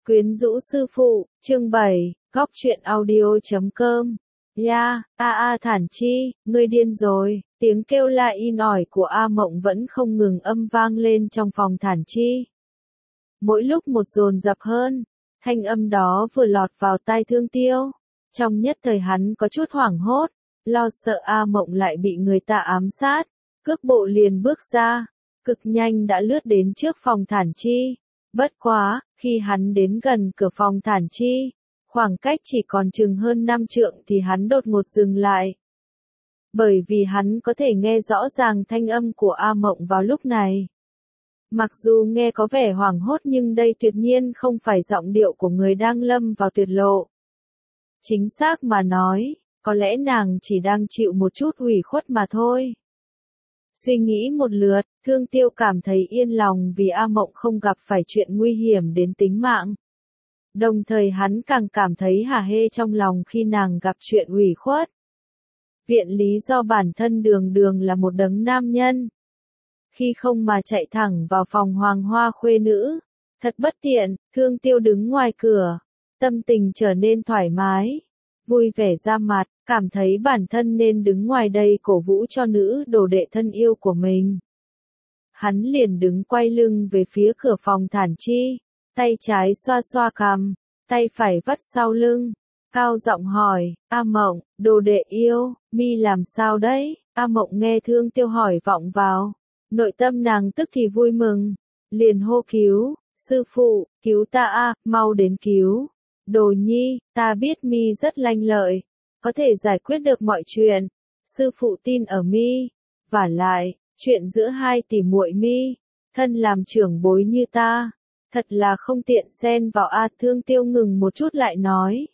Quyến rũ sư phụ, chương 7, góc truyện audio.com. Ya, Thản Chi, ngươi điên rồi, tiếng kêu la in ỏi của A Mộng vẫn không ngừng âm vang lên trong phòng Thản Chi. Mỗi lúc một dồn dập hơn, thanh âm đó vừa lọt vào tai Thương Tiêu. Trong nhất thời hắn có chút hoảng hốt, lo sợ A Mộng lại bị người ta ám sát, cước bộ liền bước ra, cực nhanh đã lướt đến trước phòng Thản Chi. Bất quá, khi hắn đến gần cửa phòng Thản Chi, khoảng cách chỉ còn chừng hơn 5 trượng thì hắn đột ngột dừng lại. Bởi vì hắn có thể nghe rõ ràng thanh âm của A Mộng vào lúc này. Mặc dù nghe có vẻ hoảng hốt nhưng đây tuyệt nhiên không phải giọng điệu của người đang lâm vào tuyệt lộ. Chính xác mà nói, có lẽ nàng chỉ đang chịu một chút ủy khuất mà thôi. Suy nghĩ một lượt, Thương Tiêu cảm thấy yên lòng vì A Mộng không gặp phải chuyện nguy hiểm đến tính mạng. Đồng thời hắn càng cảm thấy hả hê trong lòng khi nàng gặp chuyện ủy khuất. Viện lý do bản thân đường đường là một đấng nam nhân. Khi không mà chạy thẳng vào phòng hoàng hoa khuê nữ. Thật bất tiện, Thương Tiêu đứng ngoài cửa. Tâm tình trở nên thoải mái. Vui vẻ ra mặt, cảm thấy bản thân nên đứng ngoài đây cổ vũ cho nữ đồ đệ thân yêu của mình. Hắn liền đứng quay lưng về phía cửa phòng Thản Chi, tay trái xoa xoa cằm, tay phải vắt sau lưng, cao giọng hỏi, A Mộng, đồ đệ yêu, mi làm sao đấy? A Mộng nghe Thương Tiêu hỏi vọng vào, nội tâm nàng tức thì vui mừng, liền hô cứu, sư phụ, cứu ta a, mau đến cứu. Đồ nhi, ta biết mi rất lanh lợi, có thể giải quyết được mọi chuyện. Sư phụ tin ở mi. Vả lại, chuyện giữa hai tỷ muội mi, thân làm trưởng bối như ta, thật là không tiện xen vào a. Thương Tiêu ngừng một chút lại nói.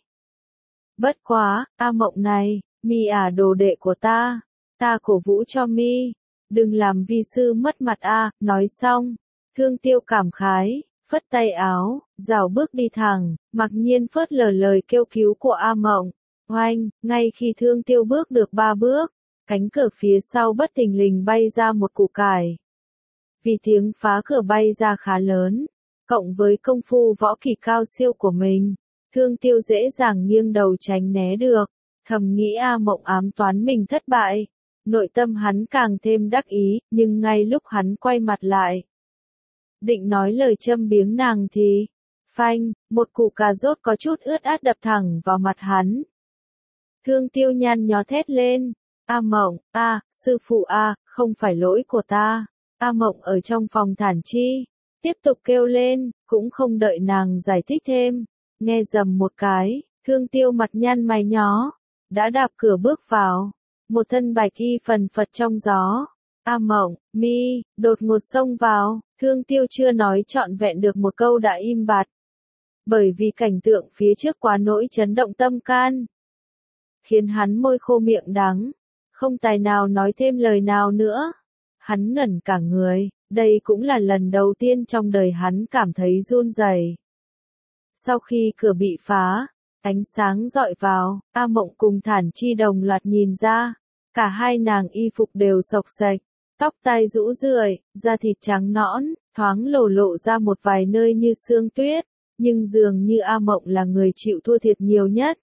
Bất quá, A Mộng này, mi đồ đệ của ta cổ vũ cho mi, đừng làm vi sư mất mặt a. Nói xong, Thương Tiêu cảm khái. Phất tay áo, rảo bước đi thẳng, mặc nhiên phớt lờ lời kêu cứu của A Mộng. Oanh, ngay khi Thương Tiêu bước được 3 bước, cánh cửa phía sau bất thình lình bay ra một củ cải. Vì tiếng phá cửa bay ra khá lớn, cộng với công phu võ kỳ cao siêu của mình, Thương Tiêu dễ dàng nghiêng đầu tránh né được, thầm nghĩ A Mộng ám toán mình thất bại. Nội tâm hắn càng thêm đắc ý, nhưng ngay lúc hắn quay mặt lại, định nói lời châm biếm nàng thì, phanh, một củ cà rốt có chút ướt át đập thẳng vào mặt hắn. Thương Tiêu nhăn nhó thét lên, A Mộng, sư phụ không phải lỗi của ta. A Mộng ở trong phòng Thản Chi, tiếp tục kêu lên, cũng không đợi nàng giải thích thêm, nghe rầm một cái, Thương Tiêu mặt nhăn mày nhó, đã đạp cửa bước vào, một thân bạch y phần phật trong gió. A Mộng, mi, đột ngột xông vào, Thương Tiêu chưa nói trọn vẹn được một câu đã im bặt. Bởi vì cảnh tượng phía trước quá nỗi chấn động tâm can, khiến hắn môi khô miệng đắng, không tài nào nói thêm lời nào nữa. Hắn ngẩn cả người, đây cũng là lần đầu tiên trong đời hắn cảm thấy run rẩy. Sau khi cửa bị phá, ánh sáng dọi vào, A Mộng cùng Thản Chi đồng loạt nhìn ra, cả hai nàng y phục đều xộc xệch, tóc tai rũ rượi, da thịt trắng nõn, thoáng lộ ra một vài nơi như sương tuyết, nhưng dường như A Mộng là người chịu thua thiệt nhiều nhất.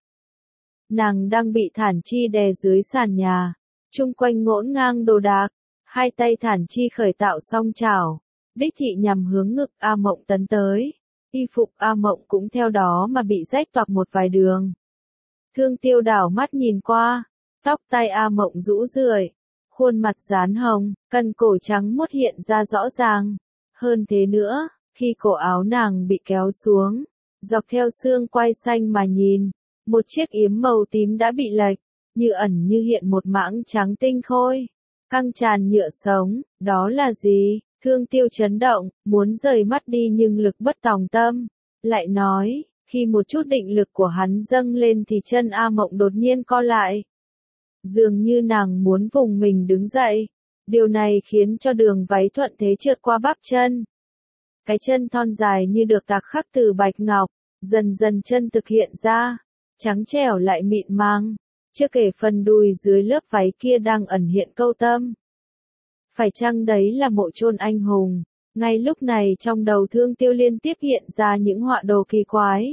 Nàng đang bị Thản Chi đè dưới sàn nhà, chung quanh ngổn ngang đồ đạc, hai tay Thản Chi khởi tạo song chảo, đích thị nhằm hướng ngực A Mộng tấn tới, y phục A Mộng cũng theo đó mà bị rách toạc một vài đường. Thương Tiêu đảo mắt nhìn qua, tóc tai A Mộng rũ rượi, khuôn mặt dán hồng, cân cổ trắng muốt hiện ra rõ ràng. Hơn thế nữa, khi cổ áo nàng bị kéo xuống, dọc theo xương quai xanh mà nhìn, một chiếc yếm màu tím đã bị lệch, như ẩn như hiện một mảng trắng tinh khôi, căng tràn nhựa sống. Đó là gì? Thương Tiêu chấn động, muốn rời mắt đi nhưng lực bất tòng tâm, lại nói, khi một chút định lực của hắn dâng lên thì chân A Mộng đột nhiên co lại. Dường như nàng muốn vùng mình đứng dậy, điều này khiến cho đường váy thuận thế trượt qua bắp chân. Cái chân thon dài như được tạc khắc từ bạch ngọc, dần dần chân thực hiện ra, trắng trẻo lại mịn màng, chưa kể phần đùi dưới lớp váy kia đang ẩn hiện câu tâm. Phải chăng đấy là mộ chôn anh hùng, Ngay lúc này trong đầu Thương Tiêu liên tiếp hiện ra những họa đồ kỳ quái.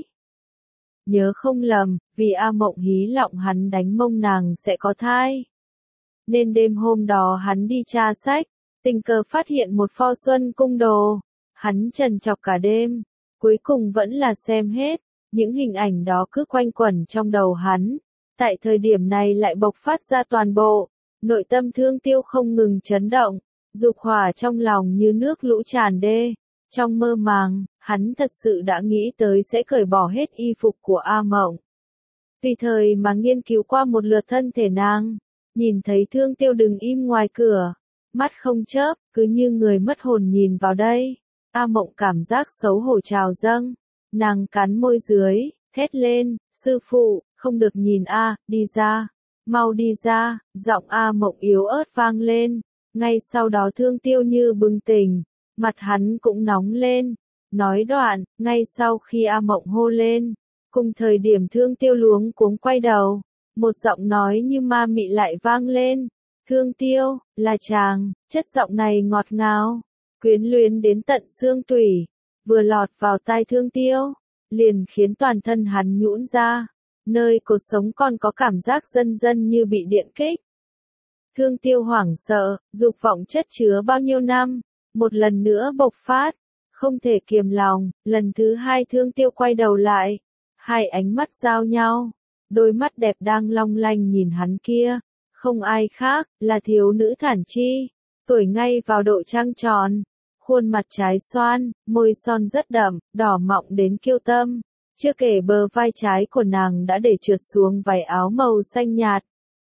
Nhớ không lầm, vì A Mộng hí lọng hắn đánh mông nàng sẽ có thai. Nên đêm hôm đó hắn đi tra sách, tình cờ phát hiện một pho xuân cung đồ. Hắn trằn trọc cả đêm, cuối cùng vẫn là xem hết, những hình ảnh đó cứ quanh quẩn trong đầu hắn. Tại thời điểm này lại bộc phát ra toàn bộ, nội tâm Thương Tiêu không ngừng chấn động, dục hỏa trong lòng như nước lũ tràn đê. Trong mơ màng, hắn thật sự đã nghĩ tới sẽ cởi bỏ hết y phục của A Mộng. Tùy thời mà nghiên cứu qua một lượt thân thể nàng, nhìn thấy Thương Tiêu đứng im ngoài cửa, mắt không chớp, cứ như người mất hồn nhìn vào đây. A Mộng cảm giác xấu hổ trào dâng, nàng cắn môi dưới, thét lên, sư phụ, không được nhìn a, đi ra, mau đi ra, giọng A Mộng yếu ớt vang lên, ngay sau đó Thương Tiêu như bừng tỉnh, mặt hắn cũng nóng lên, nói đoạn, ngay sau khi A Mộng hô lên, cùng thời điểm Thương Tiêu luống cuống quay đầu, một giọng nói như ma mị lại vang lên, Thương Tiêu, là chàng, chất giọng này ngọt ngào, quyến luyến đến tận xương tủy, vừa lọt vào tai Thương Tiêu, liền khiến toàn thân hắn nhũn ra, nơi cột sống còn có cảm giác dần dần như bị điện kích. Thương Tiêu hoảng sợ, dục vọng chất chứa bao nhiêu năm, một lần nữa bộc phát, không thể kiềm lòng, lần thứ hai Thương Tiêu quay đầu lại, hai ánh mắt giao nhau, đôi mắt đẹp đang long lanh nhìn hắn kia, không ai khác, là thiếu nữ Thản Chi, tuổi ngay vào độ trăng tròn, khuôn mặt trái xoan, môi son rất đậm, đỏ mọng đến kiêu tâm, chưa kể bờ vai trái của nàng đã để trượt xuống váy áo màu xanh nhạt,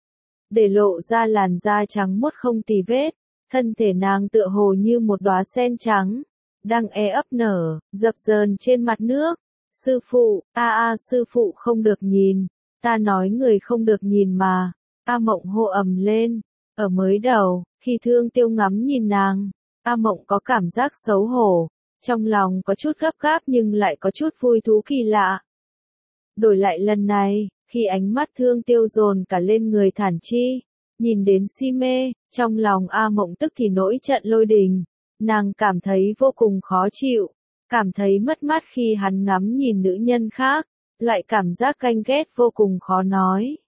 để lộ ra làn da trắng muốt không tì vết, thân thể nàng tựa hồ như một đóa sen trắng, đang ấp nở, dập dờn trên mặt nước. Sư phụ, sư phụ không được nhìn, ta nói người không được nhìn mà. A Mộng hô ầm lên, ở mới đầu, khi Thương Tiêu ngắm nhìn nàng, A Mộng có cảm giác xấu hổ, trong lòng có chút gấp gáp nhưng lại có chút vui thú kỳ lạ. Đổi lại lần này, khi ánh mắt Thương Tiêu dồn cả lên người Thản Chi, nhìn đến si mê, trong lòng A Mộng tức thì nổi trận lôi đình, nàng cảm thấy vô cùng khó chịu, cảm thấy mất mát khi hắn ngắm nhìn nữ nhân khác, loại cảm giác ganh ghét vô cùng khó nói.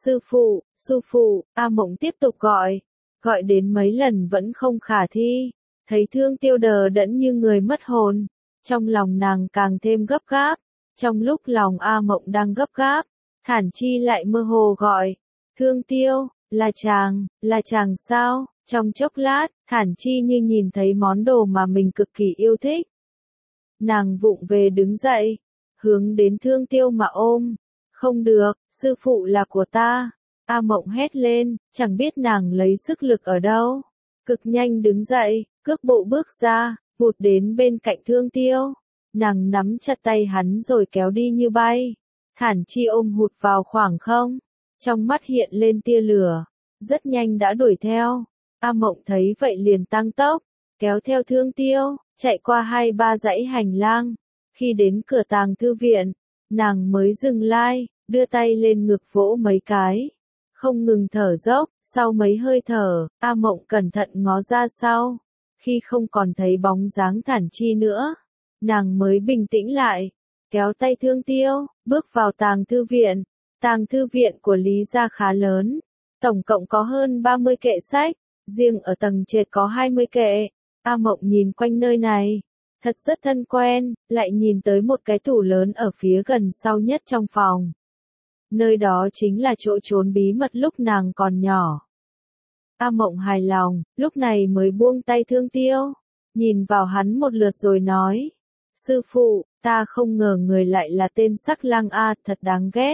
Sư phụ, A Mộng tiếp tục gọi đến mấy lần vẫn không khả thi, thấy Thương Tiêu đờ đẫn như người mất hồn, trong lòng nàng càng thêm gấp gáp, trong lúc lòng A Mộng đang gấp gáp, Thản Chi lại mơ hồ gọi, Thương Tiêu, là chàng sao? Trong chốc lát, Thản Chi như nhìn thấy món đồ mà mình cực kỳ yêu thích. Nàng vụng về đứng dậy, hướng đến Thương Tiêu mà ôm. Không được, sư phụ là của ta. A Mộng hét lên, chẳng biết nàng lấy sức lực ở đâu. Cực nhanh đứng dậy, cước bộ bước ra, vụt đến bên cạnh Thương Tiêu. Nàng nắm chặt tay hắn rồi kéo đi như bay. Thản Chi ôm hụt vào khoảng không. Trong mắt hiện lên tia lửa. Rất nhanh đã đuổi theo. A Mộng thấy vậy liền tăng tốc, kéo theo Thương Tiêu, chạy qua 2-3 dãy hành lang. Khi đến cửa tàng thư viện, nàng mới dừng lại, đưa tay lên ngực vỗ mấy cái. Không ngừng thở dốc, sau mấy hơi thở, A Mộng cẩn thận ngó ra sau. Khi không còn thấy bóng dáng Thản Chi nữa, nàng mới bình tĩnh lại, kéo tay Thương Tiêu, bước vào tàng thư viện. Tàng thư viện của Lý gia khá lớn, tổng cộng có hơn 30 kệ sách, riêng ở tầng trệt có 20 kệ. A Mộng nhìn quanh nơi này, thật rất thân quen, lại nhìn tới một cái tủ lớn ở phía gần sau nhất trong phòng. Nơi đó chính là chỗ trốn bí mật lúc nàng còn nhỏ. A Mộng hài lòng, lúc này mới buông tay Thương Tiêu, nhìn vào hắn một lượt rồi nói, sư phụ, ta không ngờ người lại là tên sắc lang A, thật đáng ghét.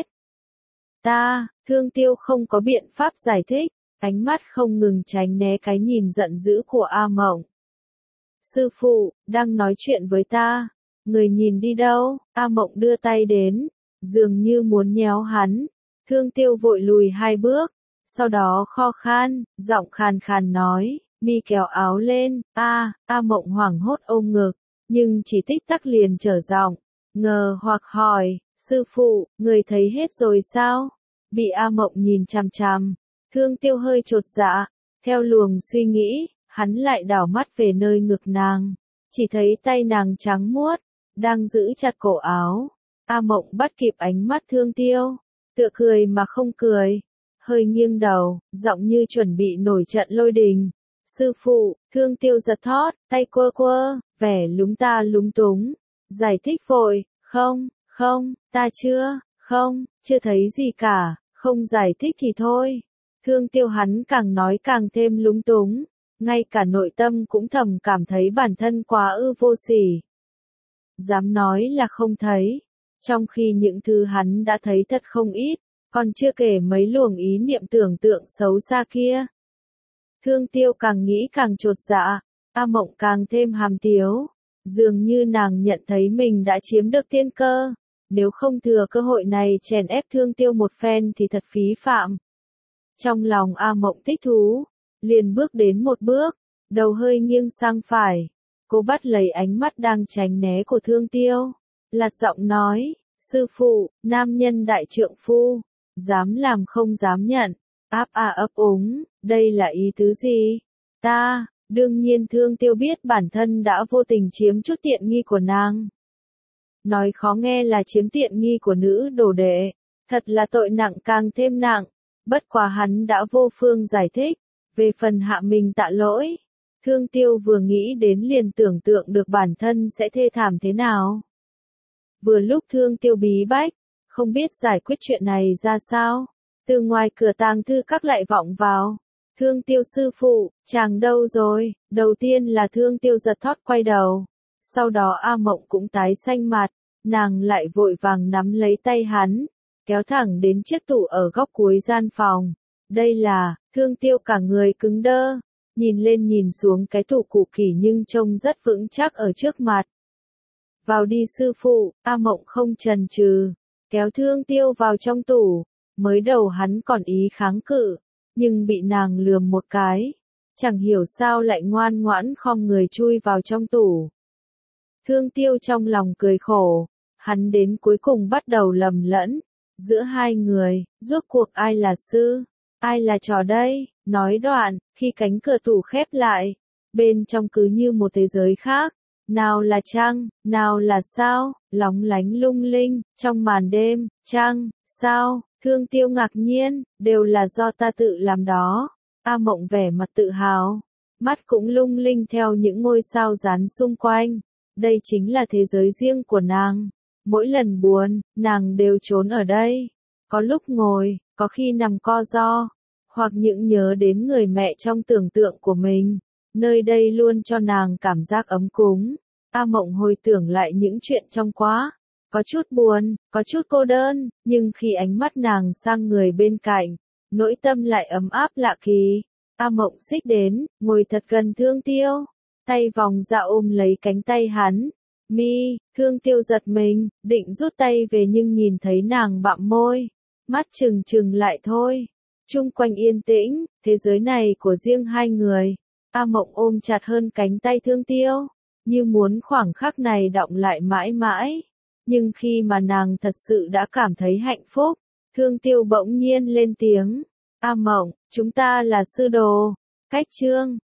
Thương Tiêu không có biện pháp giải thích, ánh mắt không ngừng tránh né cái nhìn giận dữ của A Mộng. Sư phụ, đang nói chuyện với ta, người nhìn đi đâu? A Mộng đưa tay đến, dường như muốn nhéo hắn. Thương Tiêu vội lùi 2 bước, sau đó kho khan, giọng khàn khàn nói, mi kéo áo lên. A Mộng hoảng hốt ôm ngực, nhưng chỉ tích tắc liền trở giọng, ngờ hoặc hỏi, sư phụ, người thấy hết rồi sao? Bị A Mộng nhìn chằm chằm, Thương Tiêu hơi chột dạ, theo luồng suy nghĩ, hắn lại đảo mắt về nơi ngực nàng. chỉ thấy tay nàng trắng muốt, đang giữ chặt cổ áo. A Mộng bắt kịp ánh mắt Thương Tiêu, tựa cười mà không cười, hơi nghiêng đầu, giọng như chuẩn bị nổi trận lôi đình. Sư phụ, Thương Tiêu giật thót, tay quơ quơ, vẻ lúng ta lúng túng, giải thích vội, không, ta chưa thấy gì cả, không giải thích thì thôi. Thương Tiêu hắn càng nói càng thêm lúng túng, ngay cả nội tâm cũng thầm cảm thấy bản thân quá vô sỉ. Dám nói là không thấy, trong khi những thứ hắn đã thấy thật không ít, còn chưa kể mấy luồng ý niệm tưởng tượng xấu xa kia. Thương Tiêu càng nghĩ càng chột dạ, A Mộng càng thêm hàm tiếu, dường như nàng nhận thấy mình đã chiếm được tiên cơ, nếu không thừa cơ hội này chèn ép Thương Tiêu một phen thì thật phí phạm. Trong lòng A Mộng thích thú, liền bước đến một bước, đầu hơi nghiêng sang phải, cô bắt lấy ánh mắt đang tránh né của Thương Tiêu, lạt giọng nói, sư phụ, nam nhân đại trượng phu, dám làm không dám nhận, ấp úng, đây là ý tứ gì? Đương nhiên Thương Tiêu biết bản thân đã vô tình chiếm chút tiện nghi của nàng. Nói khó nghe là chiếm tiện nghi của nữ đồ đệ, thật là tội nặng càng thêm nặng, bất quá hắn đã vô phương giải thích, về phần hạ mình tạ lỗi. Thương Tiêu vừa nghĩ đến liền tưởng tượng được bản thân sẽ thê thảm thế nào. Vừa lúc Thương Tiêu bí bách, không biết giải quyết chuyện này ra sao, từ ngoài cửa tàng thư các lại vọng vào. Thương Tiêu sư phụ, chàng đâu rồi? Đầu tiên là Thương Tiêu giật thót quay đầu, sau đó A Mộng cũng tái xanh mặt, nàng lại vội vàng nắm lấy tay hắn, kéo thẳng đến chiếc tủ ở góc cuối gian phòng. Đây là, Thương Tiêu cả người cứng đơ, nhìn lên nhìn xuống cái tủ cũ kỹ nhưng trông rất vững chắc ở trước mặt. Vào đi sư phụ, A Mộng không chần chừ, kéo Thương Tiêu vào trong tủ, mới đầu hắn còn ý kháng cự, nhưng bị nàng lườm một cái, chẳng hiểu sao lại ngoan ngoãn khom người chui vào trong tủ. Thương Tiêu trong lòng cười khổ, hắn đến cuối cùng bắt đầu lầm lẫn, giữa hai người, rốt cuộc ai là sư, ai là trò đây, nói đoạn, khi cánh cửa tủ khép lại, bên trong cứ như một thế giới khác, nào là trăng, nào là sao, lóng lánh lung linh, trong màn đêm, trăng, sao, Thương Tiêu ngạc nhiên, đều là do ta tự làm đó. A Mộng vẻ mặt tự hào, mắt cũng lung linh theo những ngôi sao rán xung quanh. Đây chính là thế giới riêng của nàng. Mỗi lần buồn, nàng đều trốn ở đây. Có lúc ngồi, có khi nằm co ro, hoặc những nhớ đến người mẹ trong tưởng tượng của mình. Nơi đây luôn cho nàng cảm giác ấm cúng. A Mộng hồi tưởng lại những chuyện trong quá. Có chút buồn, có chút cô đơn, nhưng khi ánh mắt nàng sang người bên cạnh, nỗi tâm lại ấm áp lạ kỳ. A Mộng xích đến, ngồi thật gần Thương Tiêu, tay vòng ra ôm lấy cánh tay hắn. Thương Tiêu giật mình, định rút tay về nhưng nhìn thấy nàng bặm môi, mắt trừng trừng lại thôi. Chung quanh yên tĩnh, thế giới này của riêng hai người. A Mộng ôm chặt hơn cánh tay Thương Tiêu, như muốn khoảng khắc này đọng lại mãi mãi. Nhưng khi mà nàng thật sự đã cảm thấy hạnh phúc, Thương Tiêu bỗng nhiên lên tiếng. A Mộng, chúng ta là sư đồ. Cách chương